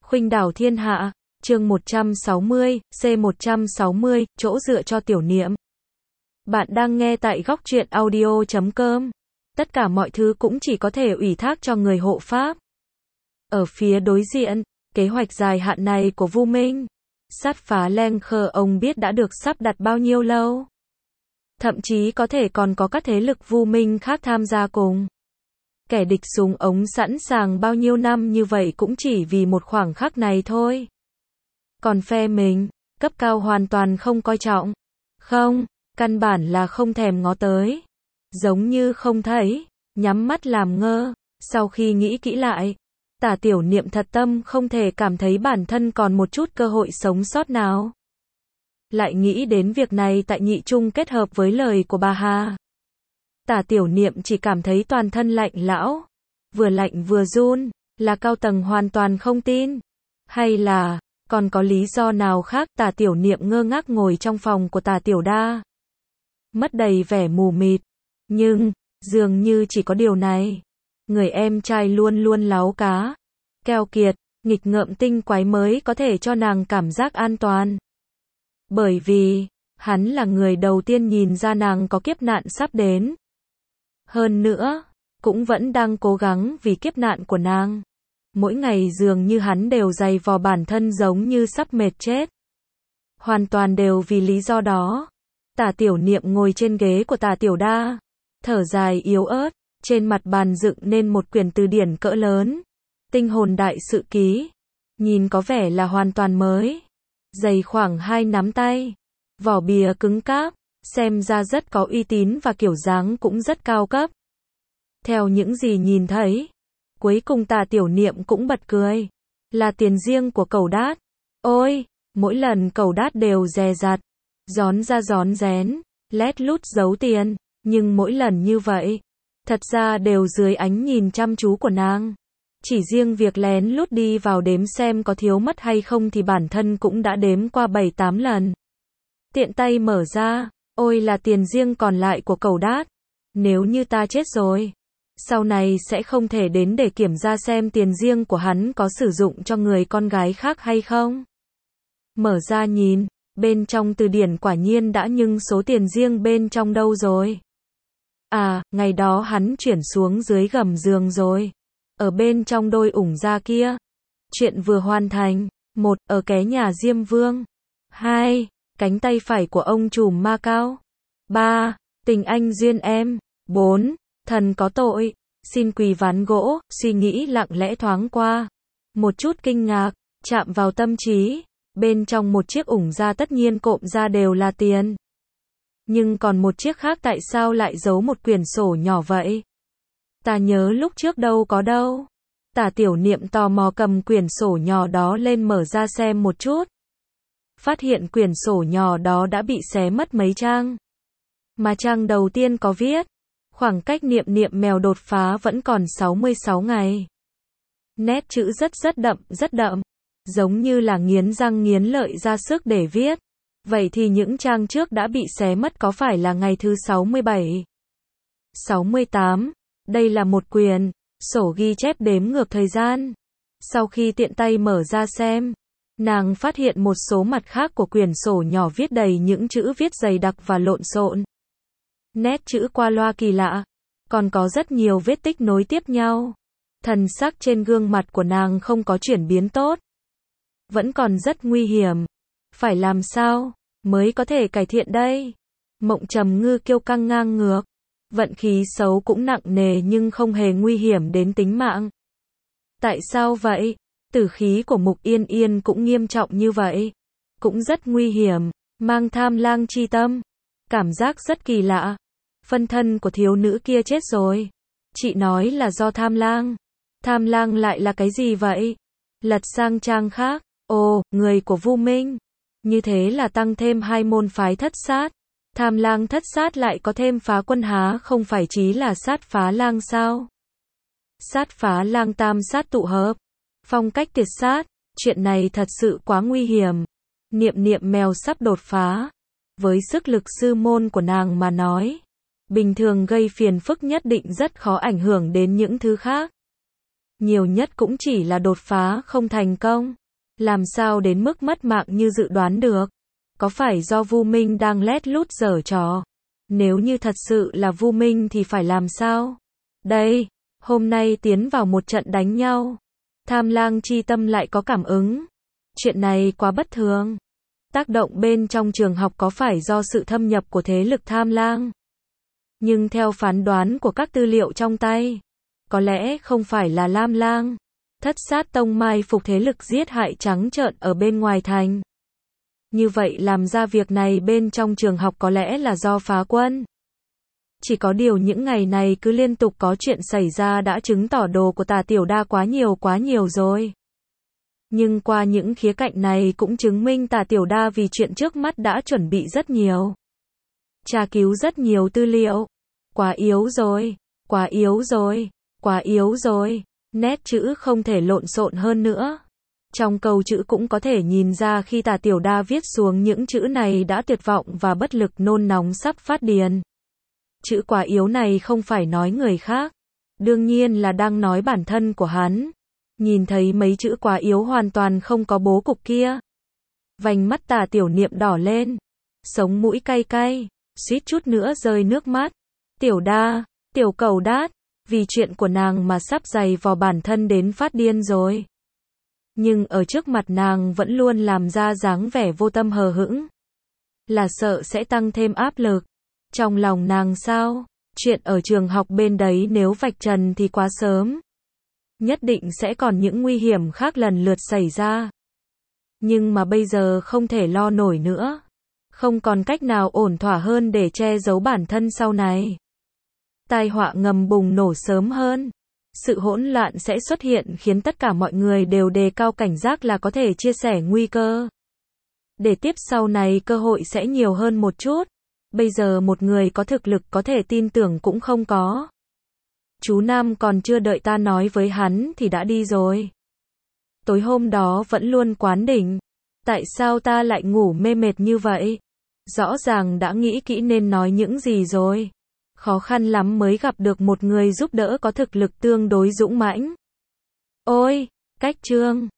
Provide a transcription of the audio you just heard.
Khuynh đảo thiên hạ, chương 160, C160, chỗ dựa cho tiểu niệm. Bạn đang nghe tại góc truyện audio.com. Tất cả mọi thứ cũng chỉ có thể ủy thác cho người hộ pháp. Ở phía đối diện, kế hoạch dài hạn này của Vu Minh, sát phá Leng Khơ ông biết đã được sắp đặt bao nhiêu lâu. Thậm chí có thể còn có các thế lực Vu Minh khác tham gia cùng. Kẻ địch súng ống sẵn sàng bao nhiêu năm như vậy cũng chỉ vì một khoảng khắc này thôi. Còn phe mình, cấp cao hoàn toàn không coi trọng. Không, căn bản là không thèm ngó tới. Giống như không thấy, nhắm mắt làm ngơ. Sau khi nghĩ kỹ lại, Tả Tiểu Niệm thật tâm không thể cảm thấy bản thân còn một chút cơ hội sống sót nào. Lại nghĩ đến việc này tại nhị trung kết hợp với lời của bà Hà. Tả Tiểu Niệm chỉ cảm thấy toàn thân lạnh lẽo, vừa lạnh vừa run, là cao tầng hoàn toàn không tin, hay là còn có lý do nào khác? Tả Tiểu Niệm ngơ ngác ngồi trong phòng của Tả Tiểu Đa, mất đầy vẻ mù mịt, nhưng dường như chỉ có điều này, người em trai luôn luôn láu cá, keo kiệt, nghịch ngợm tinh quái mới có thể cho nàng cảm giác an toàn. Bởi vì hắn là người đầu tiên nhìn ra nàng có kiếp nạn sắp đến. Hơn nữa, cũng vẫn đang cố gắng vì kiếp nạn của nàng. Mỗi ngày dường như hắn đều giày vò bản thân giống như sắp mệt chết. Hoàn toàn đều vì lý do đó. Tả Tiểu Niệm ngồi trên ghế của Tả Tiểu Đa, thở dài yếu ớt, trên mặt bàn dựng nên một quyển từ điển cỡ lớn. Tinh hồn đại sự ký. Nhìn có vẻ là hoàn toàn mới. Dày khoảng 2 nắm tay. Vỏ bìa cứng cáp. Xem ra rất có uy tín và kiểu dáng cũng rất cao cấp. Theo những gì nhìn thấy, cuối cùng Tả Tiểu Niệm cũng bật cười. Là tiền riêng của Cẩu Đát. Ôi, mỗi lần Cẩu Đát đều dè dặt, rón ra rón rén, lét lút giấu tiền, nhưng mỗi lần như vậy, thật ra đều dưới ánh nhìn chăm chú của nàng. Chỉ riêng việc lén lút đi vào đếm xem có thiếu mất hay không thì bản thân cũng đã đếm qua 7-8 lần. Tiện tay mở ra. Ôi là tiền riêng còn lại của Cẩu Đát. Nếu như ta chết rồi, sau này sẽ không thể đến để kiểm tra xem tiền riêng của hắn có sử dụng cho người con gái khác hay không. Mở ra nhìn, bên trong từ điển quả nhiên đã nhưng số tiền riêng bên trong đâu rồi? À, ngày đó hắn chuyển xuống dưới gầm giường rồi. Ở bên trong đôi ủng da kia. Chuyện vừa hoàn thành. 1. Ở cái nhà Diêm Vương. 2. Cánh tay phải của ông trùm ma cao. 3. Tình anh duyên em. 4. Thần có tội. Xin quỳ ván gỗ. Suy nghĩ lặng lẽ thoáng qua. Một chút kinh ngạc, chạm vào tâm trí. Bên trong một chiếc ủng da tất nhiên cộm ra đều là tiền. Nhưng còn một chiếc khác tại sao lại giấu một quyển sổ nhỏ vậy? Ta nhớ lúc trước đâu có đâu. Tả Tiểu Niệm tò mò cầm quyển sổ nhỏ đó lên mở ra xem một chút. Phát hiện quyển sổ nhỏ đó đã bị xé mất mấy trang. Mà trang đầu tiên có viết, khoảng cách niệm niệm mèo đột phá vẫn còn 66 ngày. Nét chữ rất đậm, giống như là nghiến răng nghiến lợi ra sức để viết. Vậy thì những trang trước đã bị xé mất có phải là ngày thứ 67, 68? Đây là một quyển sổ ghi chép đếm ngược thời gian. Sau khi tiện tay mở ra xem, nàng phát hiện một số mặt khác của quyển sổ nhỏ viết đầy những chữ viết dày đặc và lộn xộn. Nét chữ qua loa kỳ lạ, còn có rất nhiều vết tích nối tiếp nhau. Thần sắc trên gương mặt của nàng không có chuyển biến tốt. Vẫn còn rất nguy hiểm. Phải làm sao mới có thể cải thiện đây? Mộng Trầm Ngư kiêu căng ngang ngược. Vận khí xấu cũng nặng nề nhưng không hề nguy hiểm đến tính mạng. Tại sao vậy? Tử khí của Mục Yên Yên cũng nghiêm trọng như vậy. Cũng rất nguy hiểm, mang tham lang chi tâm. Cảm giác rất kỳ lạ. Phân thân của thiếu nữ kia chết rồi. Chị nói là do tham lang. Tham lang lại là cái gì vậy? Lật sang trang khác. Ồ, người của Vu Minh. Như thế là tăng thêm 2 môn phái thất sát. Tham lang thất sát lại có thêm phá quân há không phải chí là sát phá lang sao? Sát phá lang tam sát tụ hợp. Phong cách tuyệt sát. Chuyện này thật sự quá nguy hiểm. Niệm niệm mèo sắp đột phá. Với sức lực sư môn của nàng mà nói, bình thường gây phiền phức nhất định rất khó ảnh hưởng đến những thứ khác. Nhiều nhất cũng chỉ là đột phá không thành công. Làm sao đến mức mất mạng như dự đoán được? Có phải do Vu Minh đang lét lút giở trò? Nếu như thật sự là Vu Minh thì phải làm sao? Đây, hôm nay tiến vào một trận đánh nhau. Tham Lang chi tâm lại có cảm ứng. Chuyện này quá bất thường. Tác động bên trong trường học có phải do sự thâm nhập của thế lực Tham Lang? Nhưng theo phán đoán của các tư liệu trong tay, có lẽ không phải là Lam Lang. Thất Sát Tông mai phục thế lực giết hại trắng trợn ở bên ngoài thành. Như vậy làm ra việc này bên trong trường học có lẽ là do phá quân. Chỉ có điều những ngày này cứ liên tục có chuyện xảy ra đã chứng tỏ đồ của Tả Tiểu Đa quá nhiều rồi. Nhưng qua những khía cạnh này cũng chứng minh Tả Tiểu Đa vì chuyện trước mắt đã chuẩn bị rất nhiều. Tra cứu rất nhiều tư liệu. Quá yếu rồi, quá yếu rồi, quá yếu rồi. Nét chữ không thể lộn xộn hơn nữa. Trong câu chữ cũng có thể nhìn ra khi Tả Tiểu Đa viết xuống những chữ này đã tuyệt vọng và bất lực nôn nóng sắp phát điên. Chữ quá yếu này không phải nói người khác. Đương nhiên là đang nói bản thân của hắn. Nhìn thấy mấy chữ quá yếu hoàn toàn không có bố cục kia. Vành mắt Tả Tiểu Niệm đỏ lên. Sống mũi cay cay. Suýt chút nữa rơi nước mắt. Tiểu Đa, tiểu cầu đát. Vì chuyện của nàng mà sắp giày vò bản thân đến phát điên rồi. Nhưng ở trước mặt nàng vẫn luôn làm ra dáng vẻ vô tâm hờ hững. Là sợ sẽ tăng thêm áp lực. Trong lòng nàng sao? Chuyện ở trường học bên đấy nếu vạch trần thì quá sớm. Nhất định sẽ còn những nguy hiểm khác lần lượt xảy ra. Nhưng mà bây giờ không thể lo nổi nữa. Không còn cách nào ổn thỏa hơn để che giấu bản thân sau này. Tai họa ngầm bùng nổ sớm hơn. Sự hỗn loạn sẽ xuất hiện khiến tất cả mọi người đều đề cao cảnh giác là có thể chia sẻ nguy cơ. Để tiếp sau này cơ hội sẽ nhiều hơn một chút. Bây giờ một người có thực lực có thể tin tưởng cũng không có. Chú Nam còn chưa đợi ta nói với hắn thì đã đi rồi. Tối hôm đó vẫn luôn quán đỉnh. Tại sao ta lại ngủ mê mệt như vậy? Rõ ràng đã nghĩ kỹ nên nói những gì rồi. Khó khăn lắm mới gặp được một người giúp đỡ có thực lực tương đối dũng mãnh. Ôi, cách chương